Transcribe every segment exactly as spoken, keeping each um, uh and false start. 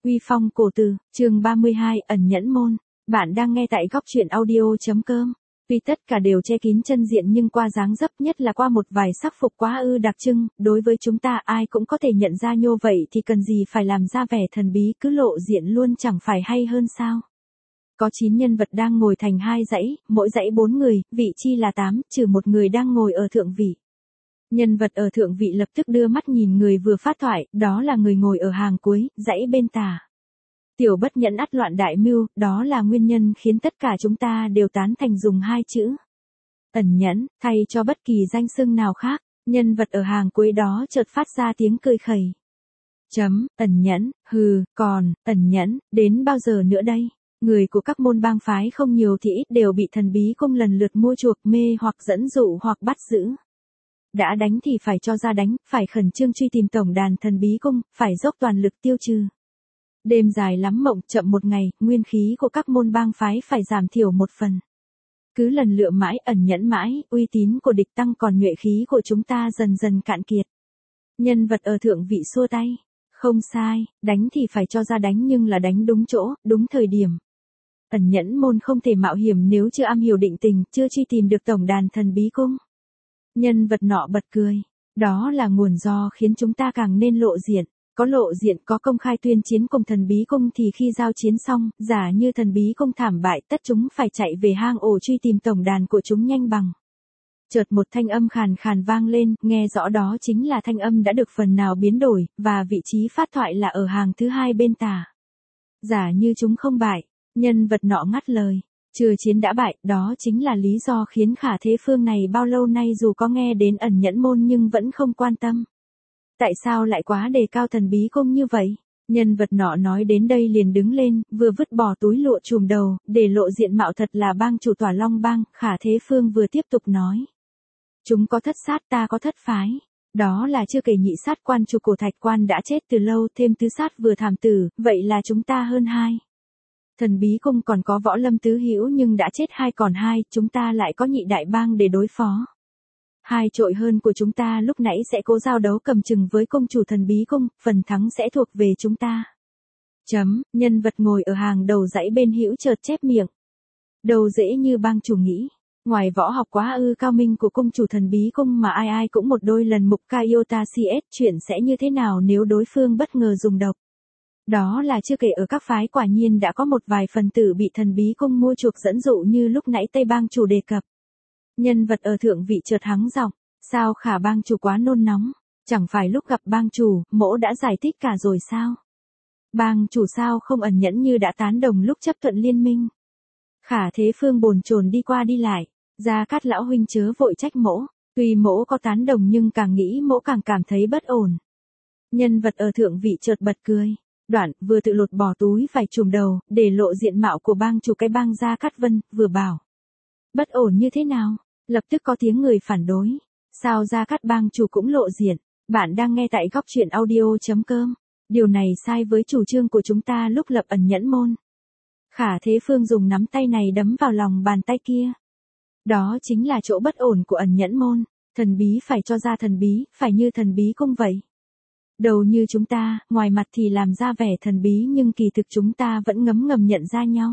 Uy phong cổ từ, chương ba mươi hai, ẩn nhẫn môn. Bạn đang nghe tại góc truyện audio.com. Tuy tất cả đều che kín chân diện nhưng qua dáng dấp, nhất là qua một vài sắc phục quá ư đặc trưng, đối với chúng ta ai cũng có thể nhận ra nhô vậy thì cần gì phải làm ra vẻ thần bí, cứ lộ diện luôn chẳng phải hay hơn sao. Có chín nhân vật đang ngồi thành hai dãy, mỗi dãy bốn người, vị chi là tám, trừ một người đang ngồi ở thượng vị. Nhân vật ở thượng vị lập tức đưa mắt nhìn người vừa phát thoại, đó là người ngồi ở hàng cuối, dãy bên tả. Tiểu bất nhẫn ắt loạn đại mưu, đó là nguyên nhân khiến tất cả chúng ta đều tán thành dùng hai chữ ẩn nhẫn, thay cho bất kỳ danh xưng nào khác. Nhân vật ở hàng cuối đó chợt phát ra tiếng cười khẩy. Chấm, ẩn nhẫn, hừ, còn, ẩn nhẫn, đến bao giờ nữa đây? Người của các môn bang phái không nhiều thì ít đều bị thần bí cung lần lượt mua chuộc, mê hoặc dẫn dụ hoặc bắt giữ. Đã đánh thì phải cho ra đánh, phải khẩn trương truy tìm tổng đàn thần bí cung, phải dốc toàn lực tiêu trừ. Đêm dài lắm mộng, chậm một ngày, nguyên khí của các môn bang phái phải giảm thiểu một phần. Cứ lần lựa mãi, ẩn nhẫn mãi, uy tín của địch tăng còn nhuệ khí của chúng ta dần dần cạn kiệt. Nhân vật ở thượng vị xua tay. Không sai, đánh thì phải cho ra đánh nhưng là đánh đúng chỗ, đúng thời điểm. Ẩn nhẫn môn không thể mạo hiểm nếu chưa am hiểu định tình, chưa truy tìm được tổng đàn thần bí cung. Nhân vật nọ bật cười. Đó là nguồn do khiến chúng ta càng nên lộ diện. Có lộ diện, có công khai tuyên chiến cùng thần bí cung thì khi giao chiến xong, giả như thần bí cung thảm bại, tất chúng phải chạy về hang ổ truy tìm tổng đàn của chúng nhanh bằng. Chợt một thanh âm khàn khàn vang lên, nghe rõ đó chính là thanh âm đã được phần nào biến đổi, và vị trí phát thoại là ở hàng thứ hai bên tả. Giả như chúng không bại, nhân vật nọ ngắt lời. Chưa chiến đã bại, đó chính là lý do khiến Khả Thế Phương này bao lâu nay dù có nghe đến ẩn nhẫn môn nhưng vẫn không quan tâm. Tại sao lại quá đề cao thần bí cung như vậy? Nhân vật nọ nói đến đây liền đứng lên, vừa vứt bỏ túi lụa trùm đầu, để lộ diện mạo thật là bang chủ Tỏa Long bang. Khả Thế Phương vừa tiếp tục nói. Chúng có thất sát, ta có thất phái. Đó là chưa kể nhị sát quan chủ Cổ Thạch Quan đã chết từ lâu, thêm tứ sát vừa thảm tử, vậy là chúng ta hơn hai. Thần bí cung còn có Võ Lâm tứ hữu nhưng đã chết hai còn hai, chúng ta lại có nhị đại bang để đối phó. Hai trội hơn của chúng ta lúc nãy sẽ cố giao đấu cầm chừng với công chủ thần bí cung, phần thắng sẽ thuộc về chúng ta. Chấm, nhân vật ngồi ở hàng đầu dãy bên hữu chợt chép miệng. Đầu dễ như bang chủ nghĩ. Ngoài võ học quá ư cao minh của cung chủ thần bí cung mà ai ai cũng một đôi lần mục Kaiota xê ét, chuyện sẽ như thế nào nếu đối phương bất ngờ dùng độc. Đó là chưa kể ở các phái quả nhiên đã có một vài phần tử bị thần bí cung mua chuộc dẫn dụ như lúc nãy Tây bang chủ đề cập. Nhân vật ở thượng vị chợt hắng giọng, sao Khả bang chủ quá nôn nóng, chẳng phải lúc gặp bang chủ, mỗ đã giải thích cả rồi sao? Bang chủ sao không ẩn nhẫn như đã tán đồng lúc chấp thuận liên minh? Khả Thế Phương bồn chồn đi qua đi lại, Gia Cát lão huynh chớ vội trách mỗ, tuy mỗ có tán đồng nhưng càng nghĩ mỗ càng cảm thấy bất ổn. Nhân vật ở thượng vị chợt bật cười. Đoạn, vừa tự lột bỏ túi vải trùm đầu, để lộ diện mạo của bang chủ cái bang Gia Cát Vân, vừa bảo. Bất ổn như thế nào? Lập tức có tiếng người phản đối. Sao Gia Cát bang chủ cũng lộ diện? Bạn đang nghe tại góc truyện audio.com. Điều này sai với chủ trương của chúng ta lúc lập ẩn nhẫn môn. Khả Thế Phương dùng nắm tay này đấm vào lòng bàn tay kia. Đó chính là chỗ bất ổn của ẩn nhẫn môn. Thần bí phải cho ra thần bí, phải như thần bí cung vậy. Đầu như chúng ta, ngoài mặt thì làm ra vẻ thần bí nhưng kỳ thực chúng ta vẫn ngấm ngầm nhận ra nhau.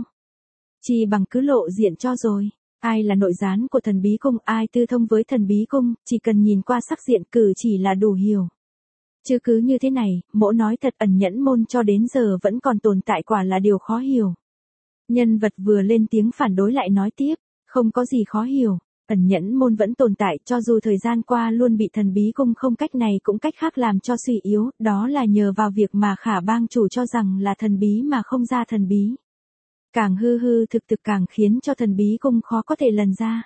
Chỉ bằng cứ lộ diện cho rồi. Ai là nội gián của thần bí cung, ai tư thông với thần bí cung, chỉ cần nhìn qua sắc diện cử chỉ là đủ hiểu. Chứ cứ như thế này, mỗ nói thật ẩn nhẫn môn cho đến giờ vẫn còn tồn tại quả là điều khó hiểu. Nhân vật vừa lên tiếng phản đối lại nói tiếp, không có gì khó hiểu. Ẩn nhẫn môn vẫn tồn tại cho dù thời gian qua luôn bị thần bí cung không cách này cũng cách khác làm cho suy yếu, đó là nhờ vào việc mà Khả bang chủ cho rằng là thần bí mà không ra thần bí. Càng hư hư thực thực càng khiến cho thần bí cung khó có thể lần ra.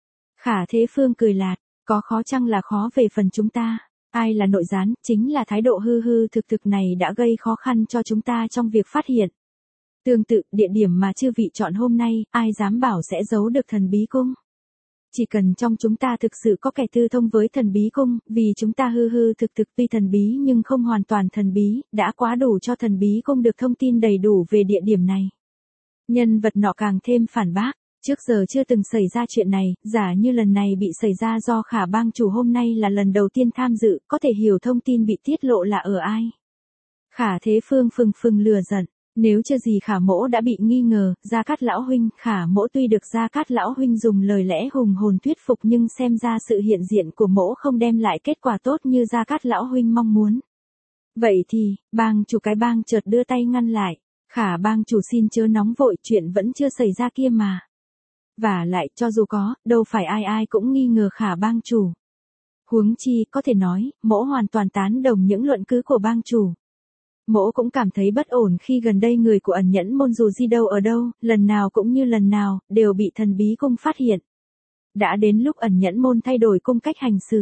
Khả Thế Phương cười lạt, có khó chăng là khó về phần chúng ta. Ai là nội gián, chính là thái độ hư hư thực thực này đã gây khó khăn cho chúng ta trong việc phát hiện. Tương tự, địa điểm mà chư vị chọn hôm nay, ai dám bảo sẽ giấu được thần bí cung. Chỉ cần trong chúng ta thực sự có kẻ tư thông với thần bí cung, vì chúng ta hư hư thực thực tuy thần bí nhưng không hoàn toàn thần bí, đã quá đủ cho thần bí cung được thông tin đầy đủ về địa điểm này. Nhân vật nọ càng thêm phản bác, trước giờ chưa từng xảy ra chuyện này, giả như lần này bị xảy ra do Khả bang chủ hôm nay là lần đầu tiên tham dự, có thể hiểu thông tin bị tiết lộ là ở ai. Khả Thế Phương phừng phừng lừa giận, nếu chưa gì Khả Mỗ đã bị nghi ngờ, Gia Cát lão huynh, Khả Mỗ tuy được Gia Cát lão huynh dùng lời lẽ hùng hồn thuyết phục nhưng xem ra sự hiện diện của Mỗ không đem lại kết quả tốt như Gia Cát lão huynh mong muốn. Vậy thì, bang chủ cái bang chợt đưa tay ngăn lại, Khả bang chủ xin chớ nóng vội, chuyện vẫn chưa xảy ra kia mà. Và lại, cho dù có, đâu phải ai ai cũng nghi ngờ Khả bang chủ. Huống chi, có thể nói, Mỗ hoàn toàn tán đồng những luận cứ của bang chủ. Mỗ cũng cảm thấy bất ổn khi gần đây người của ẩn nhẫn môn dù di đâu ở đâu, lần nào cũng như lần nào, đều bị thần bí cung phát hiện. Đã đến lúc ẩn nhẫn môn thay đổi cung cách hành xử.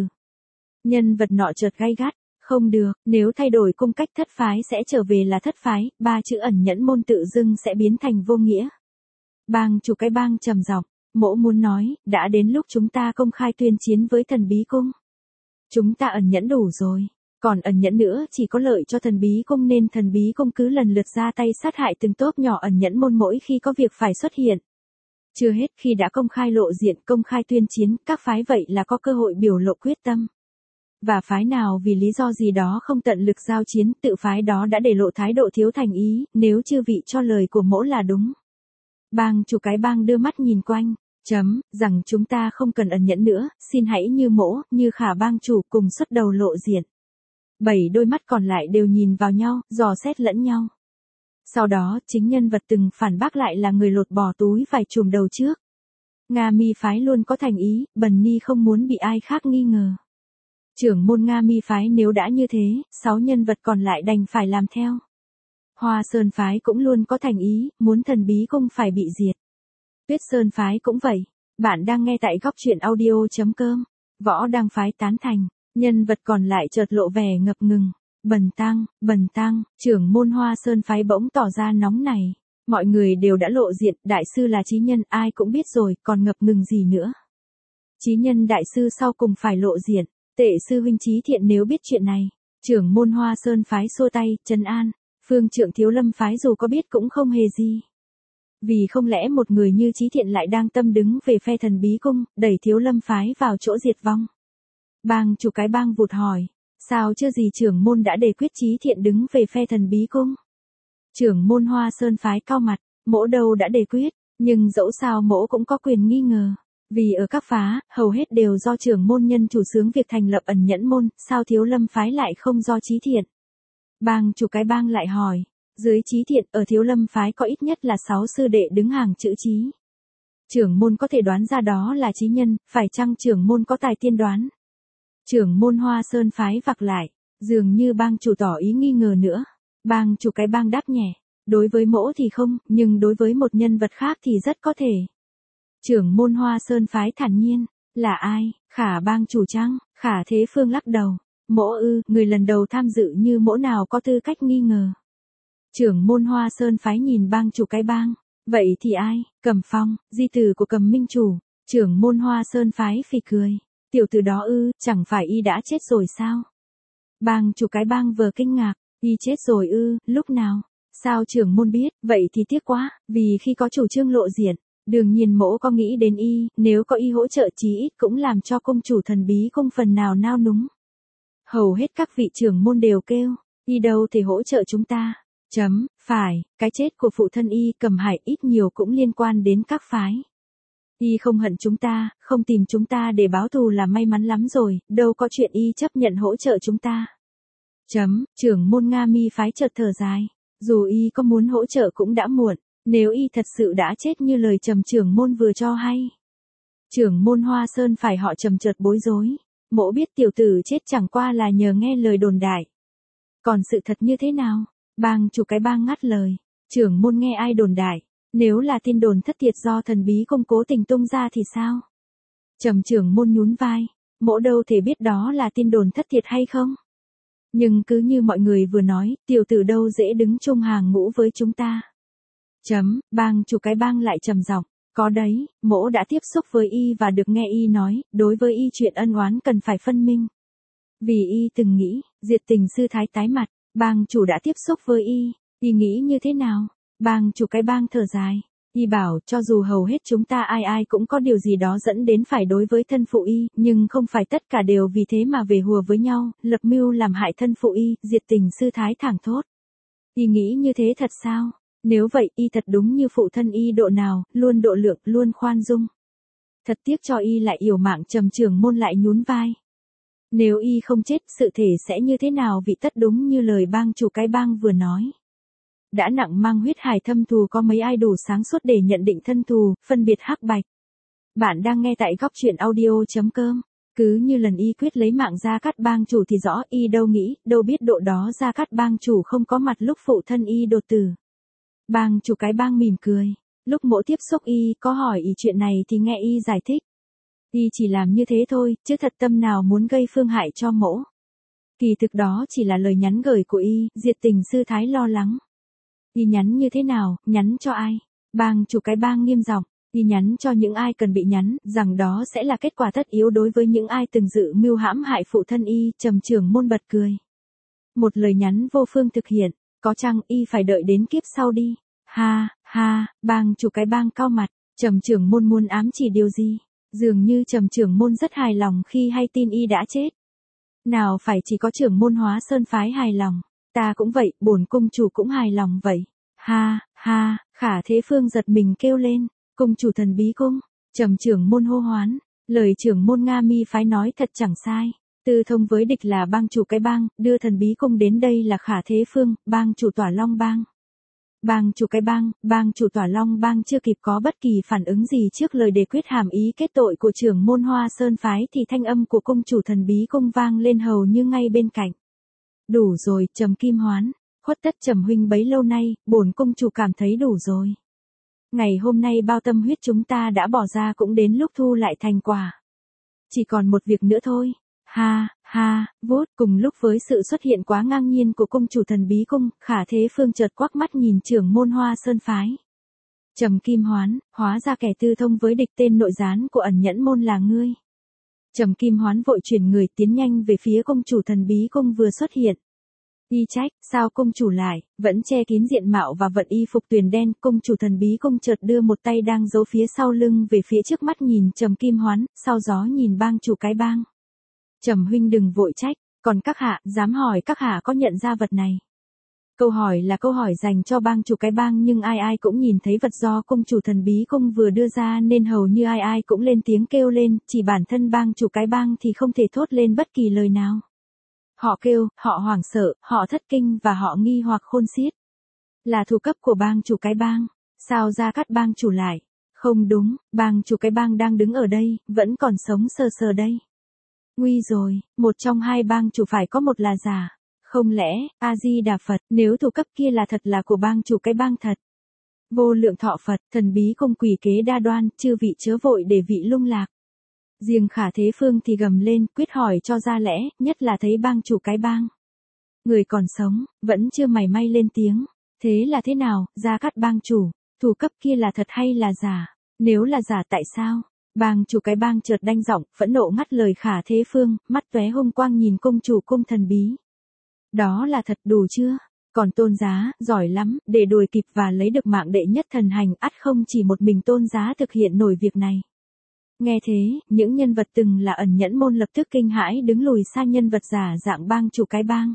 Nhân vật nọ chợt gay gắt, không được, nếu thay đổi cung cách thất phái sẽ trở về là thất phái, ba chữ ẩn nhẫn môn tự dưng sẽ biến thành vô nghĩa. Bang chủ cái bang trầm giọng, Mỗ muốn nói, đã đến lúc chúng ta công khai tuyên chiến với thần bí cung. Chúng ta ẩn nhẫn đủ rồi. Còn ẩn nhẫn nữa chỉ có lợi cho thần bí cung nên thần bí cung cứ lần lượt ra tay sát hại từng tốp nhỏ ẩn nhẫn môn mỗi khi có việc phải xuất hiện. Chưa hết, khi đã công khai lộ diện, công khai tuyên chiến, các phái vậy là có cơ hội biểu lộ quyết tâm. Và phái nào vì lý do gì đó không tận lực giao chiến, tự phái đó đã để lộ thái độ thiếu thành ý, nếu chư vị cho lời của Mỗ là đúng. Bang chủ cái bang đưa mắt nhìn quanh, chấm, rằng chúng ta không cần ẩn nhẫn nữa, xin hãy như Mỗ, như Khả bang chủ cùng xuất đầu lộ diện. Bảy đôi mắt còn lại đều nhìn vào nhau, dò xét lẫn nhau. Sau đó, chính nhân vật từng phản bác lại là người lột bỏ túi vải trùm đầu trước. Nga Mi phái luôn có thành ý, Bần Ni không muốn bị ai khác nghi ngờ. Trưởng môn Nga Mi phái nếu đã như thế, sáu nhân vật còn lại đành phải làm theo. Hoa Sơn phái cũng luôn có thành ý, muốn thần bí cung phải bị diệt. Tuyết Sơn phái cũng vậy. Bạn đang nghe tại góc truyện audio chấm com. Võ Đăng phái tán thành. Nhân vật còn lại chợt lộ vẻ ngập ngừng. Bần tăng, bần tăng, trưởng môn Hoa Sơn phái bỗng tỏ ra nóng này. Mọi người đều đã lộ diện, đại sư là chí nhân, ai cũng biết rồi, còn ngập ngừng gì nữa. Chí nhân đại sư sau cùng phải lộ diện, Tệ sư huynh Chí Thiện nếu biết chuyện này. Trưởng môn Hoa Sơn phái xua tay, trấn an, phương trượng Thiếu Lâm phái dù có biết cũng không hề gì. Vì không lẽ một người như Chí Thiện lại đang tâm đứng về phe thần bí cung, đẩy Thiếu Lâm phái vào chỗ diệt vong. Bang chủ cái bang vụt hỏi, sao chưa gì trưởng môn đã đề quyết Chí Thiện đứng về phe thần bí cung? Trưởng môn Hoa Sơn phái cao mặt, Mỗ đâu đã đề quyết, nhưng dẫu sao Mỗ cũng có quyền nghi ngờ. Vì ở các phá, hầu hết đều do trưởng môn nhân chủ xướng việc thành lập ẩn nhẫn môn, sao Thiếu Lâm phái lại không do Chí Thiện? Bang chủ cái bang lại hỏi, dưới Chí Thiện ở Thiếu Lâm phái có ít nhất là sáu sư đệ đứng hàng chữ Chí. Trưởng môn có thể đoán ra đó là chí nhân, phải chăng trưởng môn có tài tiên đoán? Trưởng môn Hoa Sơn phái vặc lại, dường như bang chủ tỏ ý nghi ngờ nữa. Bang chủ cái bang đáp nhẹ, đối với Mỗ thì không, nhưng đối với một nhân vật khác thì rất có thể. Trưởng môn Hoa Sơn phái thản nhiên, là ai? Khả bang chủ chăng? Khả Thế Phương lắc đầu, Mỗ ư, người lần đầu tham dự như Mỗ nào có tư cách nghi ngờ. Trưởng môn Hoa Sơn phái nhìn bang chủ cái bang, vậy thì ai? Cầm Phong, di tử của Cầm Minh chủ. Trưởng môn Hoa Sơn phái phì cười, tiểu tử đó ư, chẳng phải y đã chết rồi sao? Bang chủ cái bang vừa kinh ngạc, y chết rồi ư, lúc nào? Sao trưởng môn biết? Vậy thì tiếc quá, vì khi có chủ trương lộ diện, đương nhiên Mỗ có nghĩ đến y, nếu có y hỗ trợ chí ít cũng làm cho cung chủ thần bí cung phần nào nao núng. Hầu hết các vị trưởng môn đều kêu, y đâu thể hỗ trợ chúng ta. Chấm, phải, cái chết của phụ thân y Cầm Hải ít nhiều cũng liên quan đến các phái. Y không hận chúng ta, không tìm chúng ta để báo thù là may mắn lắm rồi, đâu có chuyện y chấp nhận hỗ trợ chúng ta. Chấm, trưởng môn Nga Mi phái chợt thở dài, dù y có muốn hỗ trợ cũng đã muộn, nếu y thật sự đã chết như lời Trầm trưởng môn vừa cho hay. Trưởng môn Hoa Sơn phải họ Trầm chợt bối rối, Mỗ biết tiểu tử chết chẳng qua là nhờ nghe lời đồn đại. Còn sự thật như thế nào? Bang chủ cái bang ngắt lời, trưởng môn nghe ai đồn đại, nếu là tin đồn thất thiệt do thần bí cung cố tình tung ra thì sao? Trầm trưởng môn nhún vai, Mỗ đâu thể biết đó là tin đồn thất thiệt hay không? Nhưng cứ như mọi người vừa nói, tiểu tử đâu dễ đứng chung hàng ngũ với chúng ta. Chấm, bang chủ cái bang lại trầm giọng, có đấy, Mỗ đã tiếp xúc với y và được nghe y nói, đối với y chuyện ân oán cần phải phân minh. Vì y từng nghĩ, diệt tình sư thái tái mặt, bang chủ đã tiếp xúc với y, y nghĩ như thế nào? Bang chủ cái bang thở dài, y bảo cho dù hầu hết chúng ta ai ai cũng có điều gì đó dẫn đến phải đối với thân phụ y, nhưng không phải tất cả đều vì thế mà về hùa với nhau, lập mưu làm hại thân phụ y, diệt tình sư thái thẳng thốt. Y nghĩ như thế thật sao? Nếu vậy y thật đúng như phụ thân y độ nào, luôn độ lượng, luôn khoan dung. Thật tiếc cho y lại yểu mạng. Trầm trưởng môn lại nhún vai. Nếu y không chết, sự thể sẽ như thế nào? Vị tất đúng như lời bang chủ cái bang vừa nói. Đã nặng mang huyết hải thâm thù, có mấy ai đủ sáng suốt để nhận định thân thù, phân biệt hắc bạch. Bạn đang nghe tại góc truyện audio.com. Cứ như lần y quyết lấy mạng Gia Cát bang chủ thì rõ, y đâu nghĩ, đâu biết độ đó Gia Cát bang chủ không có mặt lúc phụ thân y đột tử. Bang chủ cái bang mỉm cười. Lúc mỗ tiếp xúc y, có hỏi y chuyện này thì nghe y giải thích. Y chỉ làm như thế thôi, chứ thật tâm nào muốn gây phương hại cho mỗ. Kỳ thực đó chỉ là lời nhắn gửi của y, diệt tình sư thái lo lắng. Y nhắn như thế nào, nhắn cho ai? Bang chủ cái bang nghiêm giọng. Y nhắn cho những ai cần bị nhắn, rằng đó sẽ là kết quả tất yếu đối với những ai từng dự mưu hãm hại phụ thân y. Trầm trưởng môn bật cười. Một lời nhắn vô phương thực hiện, có chăng y phải đợi đến kiếp sau đi. Ha, ha, bang chủ cái bang cao mặt. Trầm trưởng môn muốn ám chỉ điều gì? Dường như trầm trưởng môn rất hài lòng khi hay tin y đã chết. Nào phải chỉ có trưởng môn Hóa Sơn phái hài lòng, ta cũng vậy, bổn cung chủ cũng hài lòng vậy. Ha, ha, Khả Thế Phương giật mình kêu lên. Cung chủ thần bí cung. Trầm trưởng môn hô hoán. Lời trưởng môn Nga Mi phái nói thật chẳng sai. Tư thông với địch là bang chủ cái bang, đưa thần bí cung đến đây là Khả Thế Phương, bang chủ Tỏa Long bang. Bang chủ cái bang, bang chủ Tỏa Long bang chưa kịp có bất kỳ phản ứng gì trước lời đề quyết hàm ý kết tội của trưởng môn Hoa Sơn phái thì thanh âm của cung chủ thần bí cung vang lên hầu như ngay bên cạnh. Đủ rồi, Trầm Kim Hoán, khuất tất Trầm huynh bấy lâu nay, bổn cung chủ cảm thấy đủ rồi. Ngày hôm nay bao tâm huyết chúng ta đã bỏ ra cũng đến lúc thu lại thành quả. Chỉ còn một việc nữa thôi. Ha, ha, vút, cùng lúc với sự xuất hiện quá ngang nhiên của cung chủ thần bí cung, Khả Thế Phương chợt quắc mắt nhìn trưởng môn Hoa Sơn phái. Trầm Kim Hoán, hóa ra kẻ tư thông với địch tên nội gián của ẩn nhẫn môn là ngươi. Trầm Kim Hoán vội chuyển người tiến nhanh về phía cung chủ thần bí cung vừa xuất hiện. Y trách, sao cung chủ lại, vẫn che kín diện mạo và vận y phục tuyền đen. Cung chủ thần bí cung chợt đưa một tay đang giấu phía sau lưng về phía trước mắt nhìn Trầm Kim Hoán, sau gió nhìn bang chủ cái bang. Trầm huynh đừng vội trách, còn các hạ, dám hỏi các hạ có nhận ra vật này? Câu hỏi là câu hỏi dành cho bang chủ cái bang, nhưng ai ai cũng nhìn thấy vật do cung chủ thần bí cung vừa đưa ra nên hầu như ai ai cũng lên tiếng kêu lên, chỉ bản thân bang chủ cái bang thì không thể thốt lên bất kỳ lời nào. Họ kêu, họ hoảng sợ, họ thất kinh và họ nghi hoặc khôn xiết. Là thủ cấp của bang chủ cái bang. Sao Gia Cát bang chủ lại? Không đúng, bang chủ cái bang đang đứng ở đây, vẫn còn sống sờ sờ đây. Nguy rồi, một trong hai bang chủ phải có một là giả. Không lẽ, A-di-đà Phật, nếu thủ cấp kia là thật là của bang chủ cái bang thật. Vô lượng thọ Phật, thần bí cung quỷ kế đa đoan, chư vị chớ vội để vị lung lạc. Riêng Khả Thế Phương thì gầm lên, quyết hỏi cho ra lẽ, nhất là thấy bang chủ cái bang. Người còn sống, vẫn chưa mảy may lên tiếng. Thế là thế nào, Gia Cát bang chủ, thủ cấp kia là thật hay là giả? Nếu là giả tại sao? Bang chủ cái bang chợt đanh giọng, phẫn nộ ngắt lời Khả Thế Phương, mắt tóe hung quang nhìn cung chủ cung thần bí. Đó là thật đủ chưa? Còn Tôn Giá, giỏi lắm, để đuổi kịp và lấy được mạng đệ nhất thần hành, ắt không chỉ một mình Tôn Giá thực hiện nổi việc này. Nghe thế, những nhân vật từng là ẩn nhẫn môn lập tức kinh hãi đứng lùi xa nhân vật giả dạng bang chủ cái bang.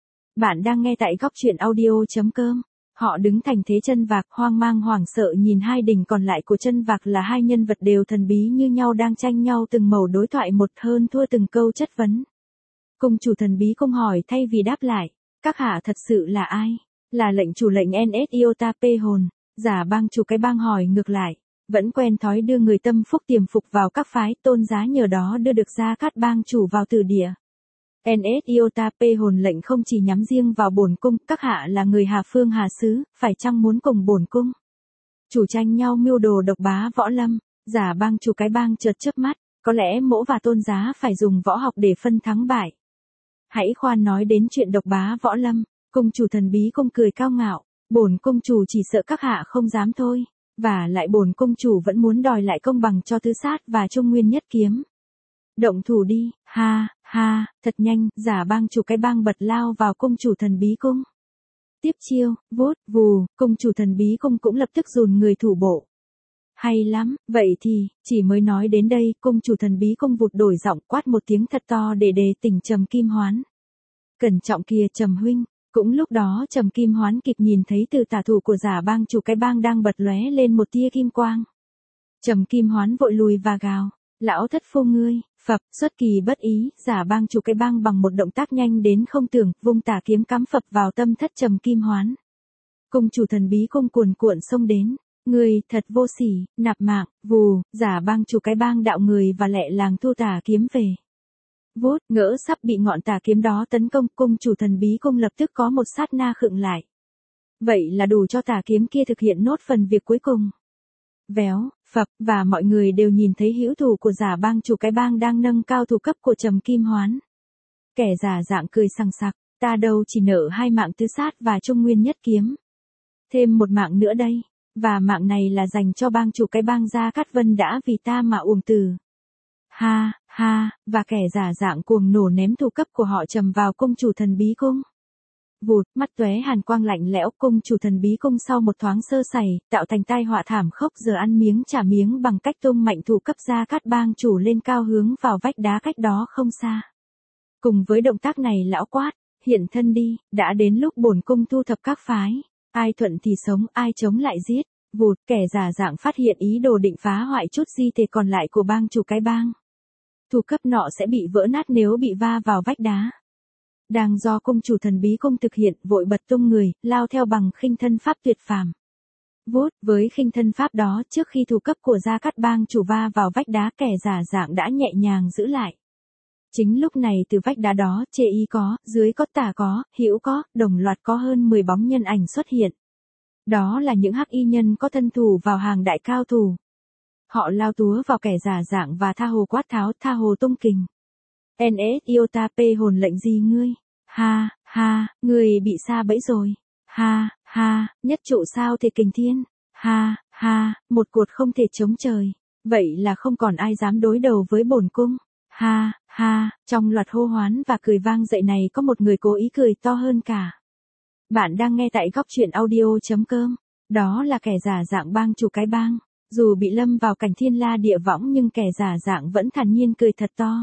Bạn đang nghe tại góc truyện audio.com. Họ đứng thành thế chân vạc, hoang mang hoảng sợ nhìn hai đỉnh còn lại của chân vạc là hai nhân vật đều thần bí như nhau đang tranh nhau từng mẩu đối thoại một hơn thua từng câu chất vấn. Cung chủ thần bí cung hỏi thay vì đáp lại, các hạ thật sự là ai? Là lệnh chủ lệnh en ét Iota P hồn. Giả bang chủ cái bang hỏi ngược lại, vẫn quen thói đưa người tâm phúc tiềm phục vào các phái, Tôn Giá nhờ đó đưa được Gia Cát bang chủ vào tử địa. en ét Iota P hồn lệnh không chỉ nhắm riêng vào bổn cung, các hạ là người Hà Phương Hà xứ, phải chăng muốn cùng bổn cung chủ tranh nhau mưu đồ độc bá võ lâm? Giả bang chủ cái bang chợt chớp mắt, có lẽ mỗ và Tôn Giá phải dùng võ học để phân thắng bại. Hãy khoan nói đến chuyện độc bá võ lâm. Cung chủ thần bí cung cười cao ngạo, bổn cung chủ chỉ sợ các hạ không dám thôi, và lại bổn cung chủ vẫn muốn đòi lại công bằng cho tứ sát và trung nguyên nhất kiếm. Động thủ đi, ha, ha, thật nhanh, giả bang chủ cái bang bật lao vào cung chủ thần bí cung. Tiếp chiêu, vút, vù, cung chủ thần bí cung cũng lập tức dùn người thủ bộ. Hay lắm, vậy thì, chỉ mới nói đến đây, cung chủ thần bí cung vụt đổi giọng quát một tiếng thật to để đề tỉnh Trầm Kim Hoán. Cẩn trọng kìa Trầm huynh, Cũng lúc đó Trầm Kim Hoán kịp nhìn thấy từ tả thủ của giả bang chủ cái bang đang bật lóe lên một tia kim quang. Trầm Kim Hoán vội lùi và gào, lão thất phu ngươi, phập, xuất kỳ bất ý, giả bang chủ cái bang bằng một động tác nhanh đến không tưởng, vung tả kiếm cắm phập vào tâm thất Trầm Kim Hoán. Cung chủ thần bí cung cuồn cuộn xông đến, ngươi thật vô sỉ, nạp mạng, vù, giả bang chủ cái bang đạo người và lẹ làng thu tả kiếm về. Vút, ngỡ sắp bị ngọn tà kiếm đó tấn công, cung chủ thần bí cung lập tức có một sát na khựng lại. Vậy là đủ cho tà kiếm kia thực hiện nốt phần việc cuối cùng. Véo, phập, và mọi người đều nhìn thấy hữu thủ của giả bang chủ cái bang đang nâng cao thủ cấp của Trầm Kim Hoán. Kẻ giả dạng cười sằng sặc, ta đâu chỉ nợ hai mạng tứ sát và trung nguyên nhất kiếm. Thêm một mạng nữa đây, và mạng này là dành cho bang chủ cái bang Gia Cát Vân đã vì ta mà uổng tử. Ha, ha, và kẻ giả dạng cuồng nổ ném thủ cấp của họ Trầm vào cung chủ thần bí cung. Vụt, mắt tóe hàn quang lạnh lẽo, cung chủ thần bí cung sau một thoáng sơ sẩy, tạo thành tai họa thảm khốc, giờ ăn miếng trả miếng bằng cách tung mạnh thủ cấp Gia Cát bang chủ lên cao hướng vào vách đá cách đó không xa. Cùng với động tác này lão quát, hiện thân đi, đã đến lúc bổn cung thu thập các phái, ai thuận thì sống, ai chống lại giết. Vụt, kẻ giả dạng phát hiện ý đồ định phá hoại chút di thể còn lại của bang chủ cái bang. Thủ cấp nọ sẽ bị vỡ nát nếu bị va vào vách đá. Đang do cung chủ thần bí cung thực hiện, vội bật tung người, lao theo bằng khinh thân pháp tuyệt phàm. Vút, với khinh thân pháp đó, trước khi thủ cấp của Gia Cát bang chủ va vào vách đá, kẻ giả dạng đã nhẹ nhàng giữ lại. Chính lúc này từ vách đá đó, chê y có, dưới có, tả có, hữu có, đồng loạt có hơn mười bóng nhân ảnh xuất hiện. Đó là những hắc y nhân có thân thủ vào hàng đại cao thủ. Họ lao túa vào kẻ giả dạng và tha hồ quát tháo, tha hồ tung kình. en ét Iota P hồn lệnh gì ngươi? Ha, ha, ngươi bị sa bẫy rồi. Ha, ha, nhất trụ sao thể kình thiên. Ha, ha, một cột không thể chống trời. Vậy là không còn ai dám đối đầu với bổn cung. Ha, ha, trong loạt hô hoán và cười vang dậy này có một người cố ý cười to hơn cả. Bạn đang nghe tại góc truyện audio.com. Đó là kẻ giả dạng bang chủ cái bang. Dù bị lâm vào cảnh thiên la địa võng nhưng kẻ giả dạng vẫn thản nhiên cười thật to.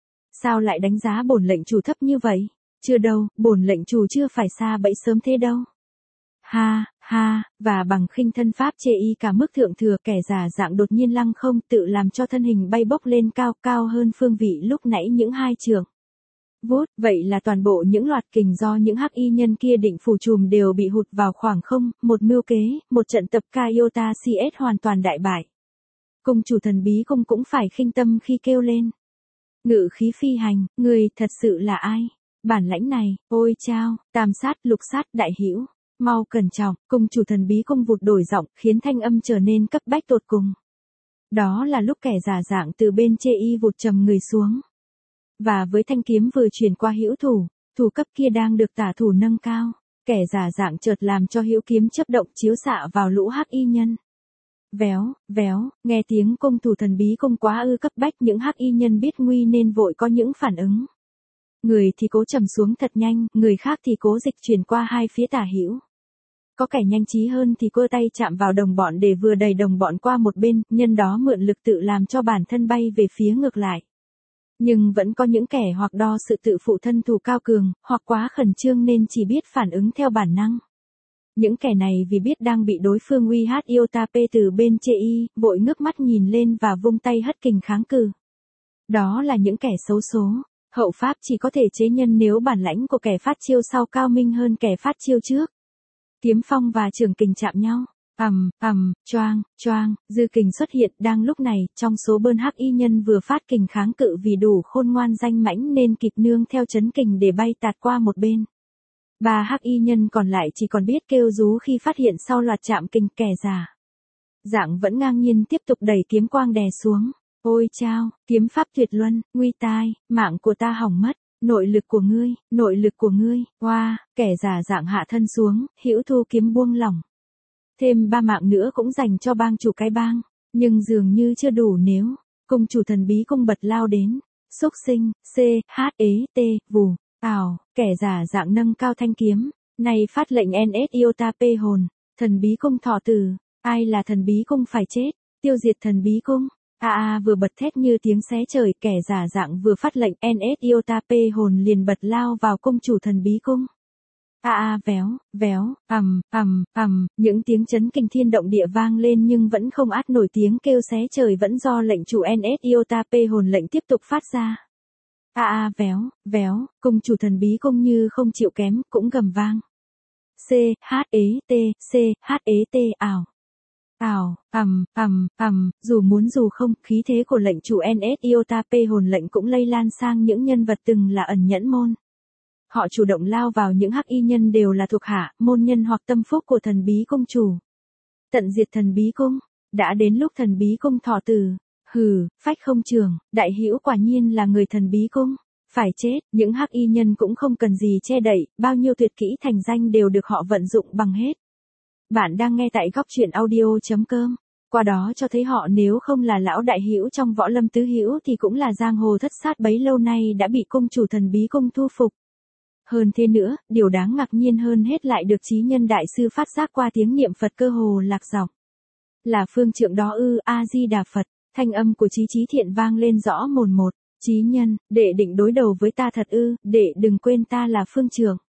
Sao lại đánh giá bổn lệnh chủ thấp như vậy? Chưa đâu, bổn lệnh chủ chưa phải sa bẫy sớm thế đâu. Ha, ha, và bằng khinh thân pháp chê y cả mức thượng thừa, kẻ giả dạng đột nhiên lăng không, tự làm cho thân hình bay bốc lên cao, cao hơn phương vị lúc nãy những hai trường. Vút, vậy là toàn bộ những loạt kình do những hắc y nhân kia định phủ trùm đều bị hụt vào khoảng không, một mưu kế, một trận tập Kaiota xê ét hoàn toàn đại bại. Cung chủ thần bí cung cũng phải khinh tâm khi kêu lên. Ngự khí phi hành, người thật sự là ai? Bản lãnh này, ôi chao, tam sát, lục sát, đại hữu, mau cẩn trọng, cung chủ thần bí cung vụt đổi giọng, khiến thanh âm trở nên cấp bách tột cùng. Đó là lúc kẻ giả dạng từ bên chê y vụt trầm người xuống. Và với thanh kiếm vừa chuyển qua hữu thủ, thủ cấp kia đang được tả thủ nâng cao, kẻ giả dạng chợt làm cho hữu kiếm chấp động chiếu xạ vào lũ hắc y nhân. Véo, véo, nghe tiếng cung thủ thần bí cung quá ư cấp bách, những hắc y nhân biết nguy nên vội có những phản ứng. Người thì cố trầm xuống thật nhanh, người khác thì cố dịch chuyển qua hai phía tả hữu. Có kẻ nhanh trí hơn thì cơ tay chạm vào đồng bọn để vừa đẩy đồng bọn qua một bên, nhân đó mượn lực tự làm cho bản thân bay về phía ngược lại. Nhưng vẫn có những kẻ hoặc đo sự tự phụ thân thủ cao cường, hoặc quá khẩn trương nên chỉ biết phản ứng theo bản năng. Những kẻ này vì biết đang bị đối phương uy hát Iota P từ bên chê y, vội ngước mắt nhìn lên và vung tay hất kình kháng cự. Đó là những kẻ xấu số. Hậu pháp chỉ có thể chế nhân nếu bản lãnh của kẻ phát chiêu sau cao minh hơn kẻ phát chiêu trước. Kiếm phong và trường kình chạm nhau. Ầm, ầm, choang, choang, dư kình xuất hiện. Đang lúc này, trong số bơn hắc y nhân vừa phát kình kháng cự vì đủ khôn ngoan danh mãnh nên kịp nương theo chấn kình để bay tạt qua một bên. Ba hắc y nhân còn lại chỉ còn biết kêu rú khi phát hiện sau loạt chạm kình, kẻ giả dạng vẫn ngang nhiên tiếp tục đẩy kiếm quang đè xuống. Ôi chao, kiếm pháp tuyệt luân, nguy tai, mạng của ta hỏng mất, nội lực của ngươi, nội lực của ngươi, oa, wow, kẻ giả dạng hạ thân xuống, hữu thu kiếm buông lỏng. Thêm ba mạng nữa cũng dành cho bang chủ cái bang, nhưng dường như chưa đủ nếu, cung chủ thần bí cung bật lao đến, xúc sinh, c, h, ế, t, vù, ảo, kẻ giả dạng nâng cao thanh kiếm, này phát lệnh en ét Iota P hồn, thần bí cung thọ tử, ai là thần bí cung phải chết, tiêu diệt thần bí cung. A a vừa bật thét như tiếng xé trời, kẻ giả dạng vừa phát lệnh en ét Iota P hồn liền bật lao vào cung chủ thần bí cung. A a véo, véo, ầm, ầm, ầm, những tiếng chấn kinh thiên động địa vang lên nhưng vẫn không át nổi tiếng kêu xé trời vẫn do lệnh chủ en ét Iota P hồn lệnh tiếp tục phát ra. A a véo, véo, cung chủ thần bí cung như không chịu kém, cũng gầm vang. C, H, E, T, C, H, E, T, ảo. Ảo, ầm, ầm, ầm, dù muốn dù không, khí thế của lệnh chủ en ét Iota P hồn lệnh cũng lây lan sang những nhân vật từng là ẩn nhẫn môn. Họ chủ động lao vào những hắc y nhân đều là thuộc hạ, môn nhân hoặc tâm phúc của thần bí cung chủ. Tận diệt thần bí cung, đã đến lúc thần bí cung thọ tử. Hừ, phách không trường, đại hữu quả nhiên là người thần bí cung. Phải chết, những hắc y nhân cũng không cần gì che đậy, bao nhiêu tuyệt kỹ thành danh đều được họ vận dụng bằng hết. Bạn đang nghe tại góc truyện audio.com. Qua đó cho thấy họ nếu không là lão đại hữu trong võ lâm tứ hữu thì cũng là giang hồ thất sát bấy lâu nay đã bị cung chủ thần bí cung thu phục. Hơn thế nữa, điều đáng ngạc nhiên hơn hết lại được chí nhân đại sư phát giác qua tiếng niệm Phật cơ hồ lạc giọng. Là phương trượng đó ư, A-di-đà Phật, thanh âm của Chí Chí Thiện vang lên rõ mồn một. Chí nhân, đệ định đối đầu với ta thật ư, đệ đừng quên ta là phương trượng.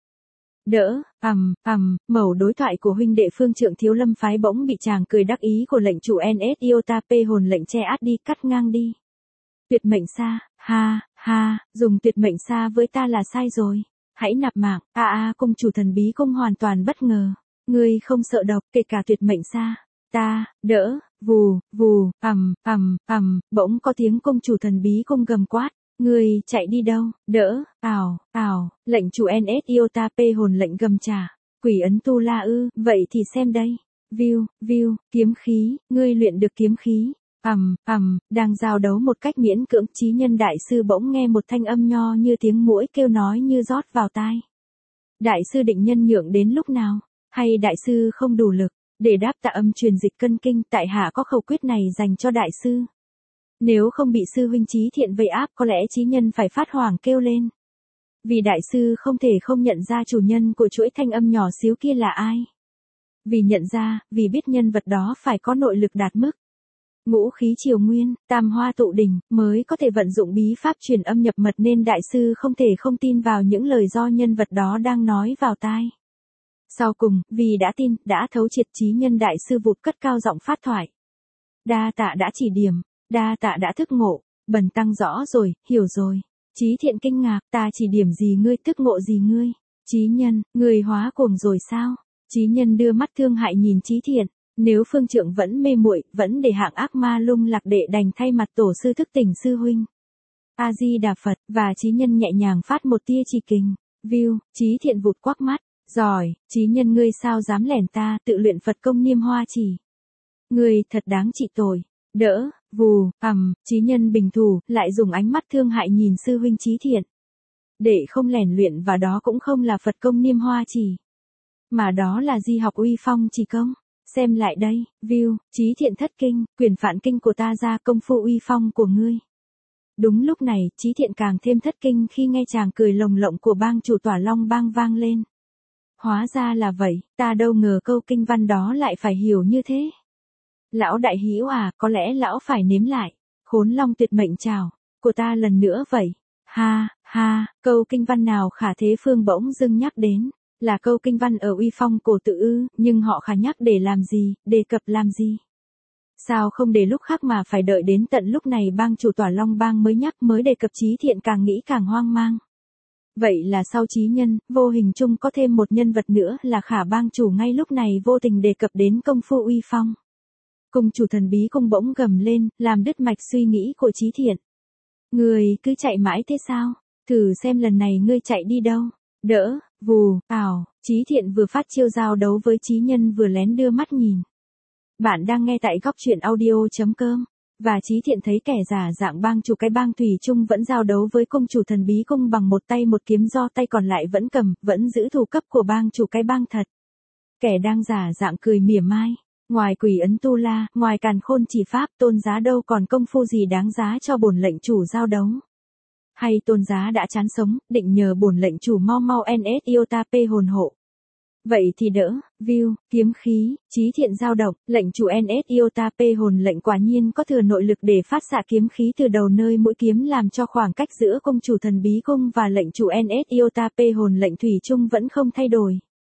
Đỡ, ầm, ầm, mẩu đối thoại của huynh đệ phương trượng Thiếu Lâm phái bỗng bị chàng cười đắc ý của lệnh chủ en ét Iota P hồn lệnh che át đi, cắt ngang đi. Tuyệt mệnh xa, ha, ha, dùng tuyệt mệnh xa với ta là sai rồi. Hãy nạp mạng, a a cung chủ thần bí cung hoàn toàn bất ngờ. Ngươi không sợ độc, kể cả tuyệt mệnh xa. Ta, đỡ, vù, vù, ầm, ầm, ầm, bỗng có tiếng cung chủ thần bí cung gầm quát. Ngươi chạy đi đâu, đỡ, ảo, ảo, lệnh chủ en ét Iota P hồn lệnh gầm trả. Quỷ ấn tu la ư, vậy thì xem đây. View, view, kiếm khí, ngươi luyện được kiếm khí. Ầm, ầm, đang giao đấu một cách miễn cưỡng, chí nhân đại sư bỗng nghe một thanh âm nho như tiếng muỗi kêu nói như rót vào tai. Đại sư định nhân nhượng đến lúc nào? Hay đại sư không đủ lực? Để đáp tạ âm truyền dịch cân kinh, tại hạ có khẩu quyết này dành cho đại sư. Nếu không bị sư huynh Chí Thiện vây áp có lẽ chí nhân phải phát hoảng kêu lên. Vì đại sư không thể không nhận ra chủ nhân của chuỗi thanh âm nhỏ xíu kia là ai. Vì nhận ra, vì biết nhân vật đó phải có nội lực đạt mức. Ngũ khí triều nguyên, tam hoa tụ đỉnh, mới có thể vận dụng bí pháp truyền âm nhập mật nên đại sư không thể không tin vào những lời do nhân vật đó đang nói vào tai. Sau cùng, vì đã tin, đã thấu triệt chí nhân đại sư vụt cất cao giọng phát thoại. Đa tạ đã chỉ điểm, đa tạ đã thức ngộ, bần tăng rõ rồi, hiểu rồi. Chí Thiện kinh ngạc, ta chỉ điểm gì ngươi thức ngộ gì ngươi. Chí nhân, ngươi hóa cuồng rồi sao? Chí nhân đưa mắt thương hại nhìn Chí Thiện. Nếu phương trượng vẫn mê muội, vẫn để hạng ác ma lung lạc đệ đành thay mặt tổ sư thức tỉnh sư huynh. A-di-đà Phật, và chí nhân nhẹ nhàng phát một tia chỉ kình. View, Chí Thiện vụt quắc mắt. Giỏi, chí nhân ngươi sao dám lẻn ta, tự luyện Phật công niêm hoa chỉ. Ngươi thật đáng trị tội. Đỡ, vù, ầm, chí nhân bình thủ, lại dùng ánh mắt thương hại nhìn sư huynh Chí Thiện. Để không lẻn luyện và đó cũng không là Phật công niêm hoa chỉ. Mà đó là di học uy phong chỉ công. Xem lại đây, view, Chí Thiện thất kinh, quyền phản kinh của ta ra công phu uy phong của ngươi. Đúng lúc này, Chí Thiện càng thêm thất kinh khi nghe chàng cười lồng lộng của bang chủ Tỏa Long bang vang lên. Hóa ra là vậy, ta đâu ngờ câu kinh văn đó lại phải hiểu như thế. Lão đại hữu à, có lẽ lão phải nếm lại. Khốn Long tuyệt mệnh chào, của ta lần nữa vậy. Ha, ha, câu kinh văn nào Khả Thế Phương bỗng dưng nhắc đến. Là câu kinh văn ở uy phong cổ tự ư, nhưng họ khả nhắc để làm gì, đề cập làm gì. Sao không để lúc khác mà phải đợi đến tận lúc này bang chủ Tỏa Long bang mới nhắc mới đề cập Chí Thiện càng nghĩ càng hoang mang. Vậy là sau chí nhân, vô hình chung có thêm một nhân vật nữa là Khả bang chủ ngay lúc này vô tình đề cập đến công phu uy phong. Cung chủ thần bí cung bỗng gầm lên, làm đứt mạch suy nghĩ của Chí Thiện. Ngươi cứ chạy mãi thế sao? Thử xem lần này ngươi chạy đi đâu? Đỡ, vù, ảo, Chí Thiện vừa phát chiêu giao đấu với chí nhân vừa lén đưa mắt nhìn. Bạn đang nghe tại góc truyện audio.com. Và Chí Thiện thấy kẻ giả dạng bang chủ cái bang thủy chung vẫn giao đấu với cung chủ thần bí cung bằng một tay một kiếm do tay còn lại vẫn cầm, vẫn giữ thủ cấp của bang chủ cái bang thật. Kẻ đang giả dạng cười mỉa mai. Ngoài quỷ ấn tu la, ngoài càn khôn chỉ pháp tôn giá đâu còn công phu gì đáng giá cho bổn lệnh chủ giao đấu. Hay tôn giá đã chán sống, định nhờ bổn lệnh chủ mau mau en ét Iota P hồn hộ. Vậy thì đỡ, view, kiếm khí, Chí Thiện giao động, lệnh chủ en ét Iota P hồn lệnh quả nhiên có thừa nội lực để phát xạ kiếm khí từ đầu nơi mũi kiếm làm cho khoảng cách giữa cung chủ thần bí cung và lệnh chủ en ét Iota P hồn lệnh thủy chung vẫn không thay đổi.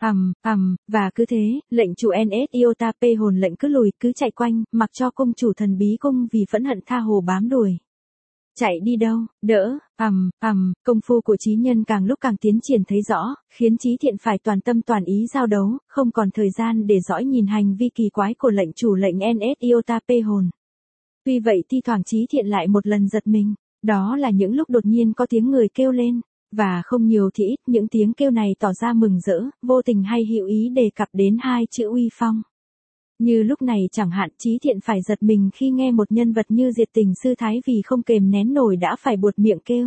Ầm, ầm, và cứ thế, lệnh chủ en ét Iota P hồn lệnh cứ lùi, cứ chạy quanh, mặc cho cung chủ thần bí cung vì phẫn hận tha hồ bám đuổi. Chạy đi đâu, đỡ, ầm, ầm, công phu của chí nhân càng lúc càng tiến triển thấy rõ, khiến Chí Thiện phải toàn tâm toàn ý giao đấu, không còn thời gian để dõi nhìn hành vi kỳ quái của lệnh chủ lệnh en ét Iota P hồn. Tuy vậy thi thoảng Chí Thiện lại một lần giật mình, đó là những lúc đột nhiên có tiếng người kêu lên, và không nhiều thì ít, những tiếng kêu này tỏ ra mừng rỡ, vô tình hay hữu ý đề cập đến hai chữ uy phong. Như lúc này chẳng hạn Chí Thiện phải giật mình khi nghe một nhân vật như Diệt Tình Sư Thái vì không kềm nén nổi đã phải buột miệng kêu.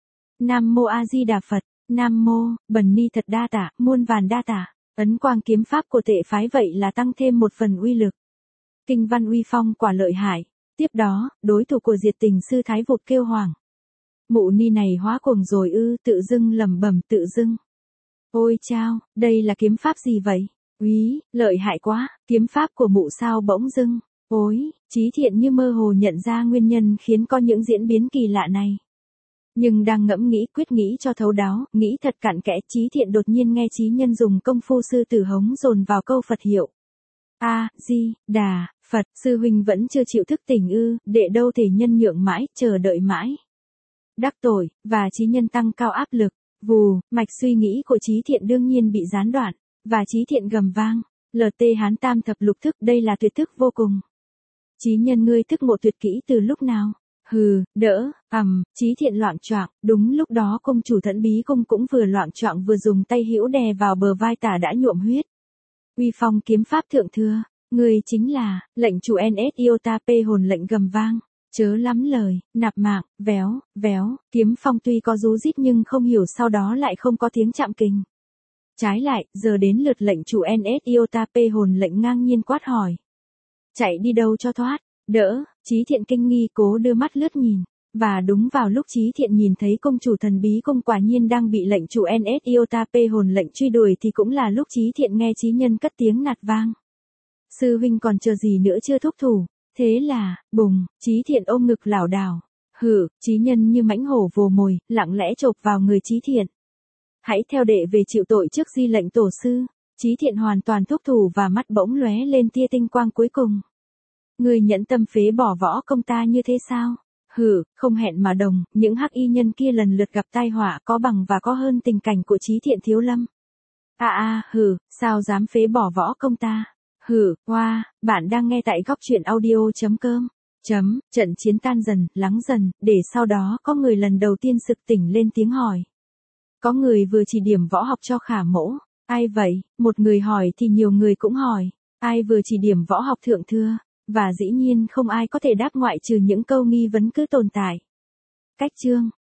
Nam mô A Di Đà Phật, Nam mô, Bần Ni thật đa tạ, muôn vàn đa tạ. Ấn quang kiếm pháp của tệ phái vậy là tăng thêm một phần uy lực. Kinh văn uy phong quả lợi hại. Tiếp đó, đối thủ của Diệt Tình Sư Thái vụt kêu hoảng. Mụ ni này hóa cuồng rồi ư, tự dưng lẩm bẩm tự dưng. Ôi chao, đây là kiếm pháp gì vậy? Úy, lợi hại quá, kiếm pháp của mụ sao bỗng dưng. Ôi, Chí Thiện như mơ hồ nhận ra nguyên nhân khiến có những diễn biến kỳ lạ này. Nhưng đang ngẫm nghĩ quyết nghĩ cho thấu đáo, nghĩ thật cặn kẽ, Chí Thiện đột nhiên nghe chí nhân dùng công phu sư tử hống dồn vào câu Phật hiệu. A, Di, Đà, Phật, sư huynh vẫn chưa chịu thức tỉnh ư, đệ đâu thể nhân nhượng mãi, chờ đợi mãi. Đắc tội, và chí nhân tăng cao áp lực, vù, mạch suy nghĩ của Chí Thiện đương nhiên bị gián đoạn, và Chí Thiện gầm vang, lờ tê hán tam thập lục thức, đây là tuyệt thức vô cùng. Chí nhân ngươi thức ngộ tuyệt kỹ từ lúc nào? Hừ, đỡ, ầm, Chí Thiện loạng choạng, đúng lúc đó cung chủ Thẫn Bí cung cũng vừa loạng choạng vừa dùng tay hữu đè vào bờ vai tả đã nhuộm huyết. Uy phong kiếm pháp thượng thừa, ngươi chính là, lệnh chủ en ét Iota P hồn lệnh gầm vang. Chớ lắm lời, nạp mạng, véo, véo, kiếm phong tuy có rú rít nhưng không hiểu sau đó lại không có tiếng chạm kình. Trái lại, giờ đến lượt lệnh chủ en ét Iota P hồn lệnh ngang nhiên quát hỏi. Chạy đi đâu cho thoát, đỡ, Chí Thiện kinh nghi cố đưa mắt lướt nhìn, và đúng vào lúc Chí Thiện nhìn thấy công chủ thần bí cung quả nhiên đang bị lệnh chủ en ét Iota P hồn lệnh truy đuổi thì cũng là lúc Chí Thiện nghe chí nhân cất tiếng nạt vang. Sư huynh còn chờ gì nữa chưa thúc thủ? Thế là, bùng, Chí Thiện ôm ngực lảo đảo. Hử, chí nhân như mãnh hổ vồ mồi, lặng lẽ chộp vào người Chí Thiện. Hãy theo đệ về chịu tội trước di lệnh tổ sư. Chí Thiện hoàn toàn thúc thủ và mắt bỗng lóe lên tia tinh quang cuối cùng. Người nhẫn tâm phế bỏ võ công ta như thế sao? Hử, không hẹn mà đồng, những hắc y nhân kia lần lượt gặp tai họa có bằng và có hơn tình cảnh của Chí Thiện thiếu lâm. À à, hử, sao dám phế bỏ võ công ta? Hử, hoa, wow, bạn đang nghe tại góc truyện audio.com. Chấm, trận chiến tan dần, lắng dần, để sau đó có người lần đầu tiên sực tỉnh lên tiếng hỏi. Có người vừa chỉ điểm võ học cho Khả Mỗ. Ai vậy? Một người hỏi thì nhiều người cũng hỏi. Ai vừa chỉ điểm võ học thượng thừa? Và dĩ nhiên không ai có thể đáp ngoại trừ những câu nghi vấn cứ tồn tại. Cách chương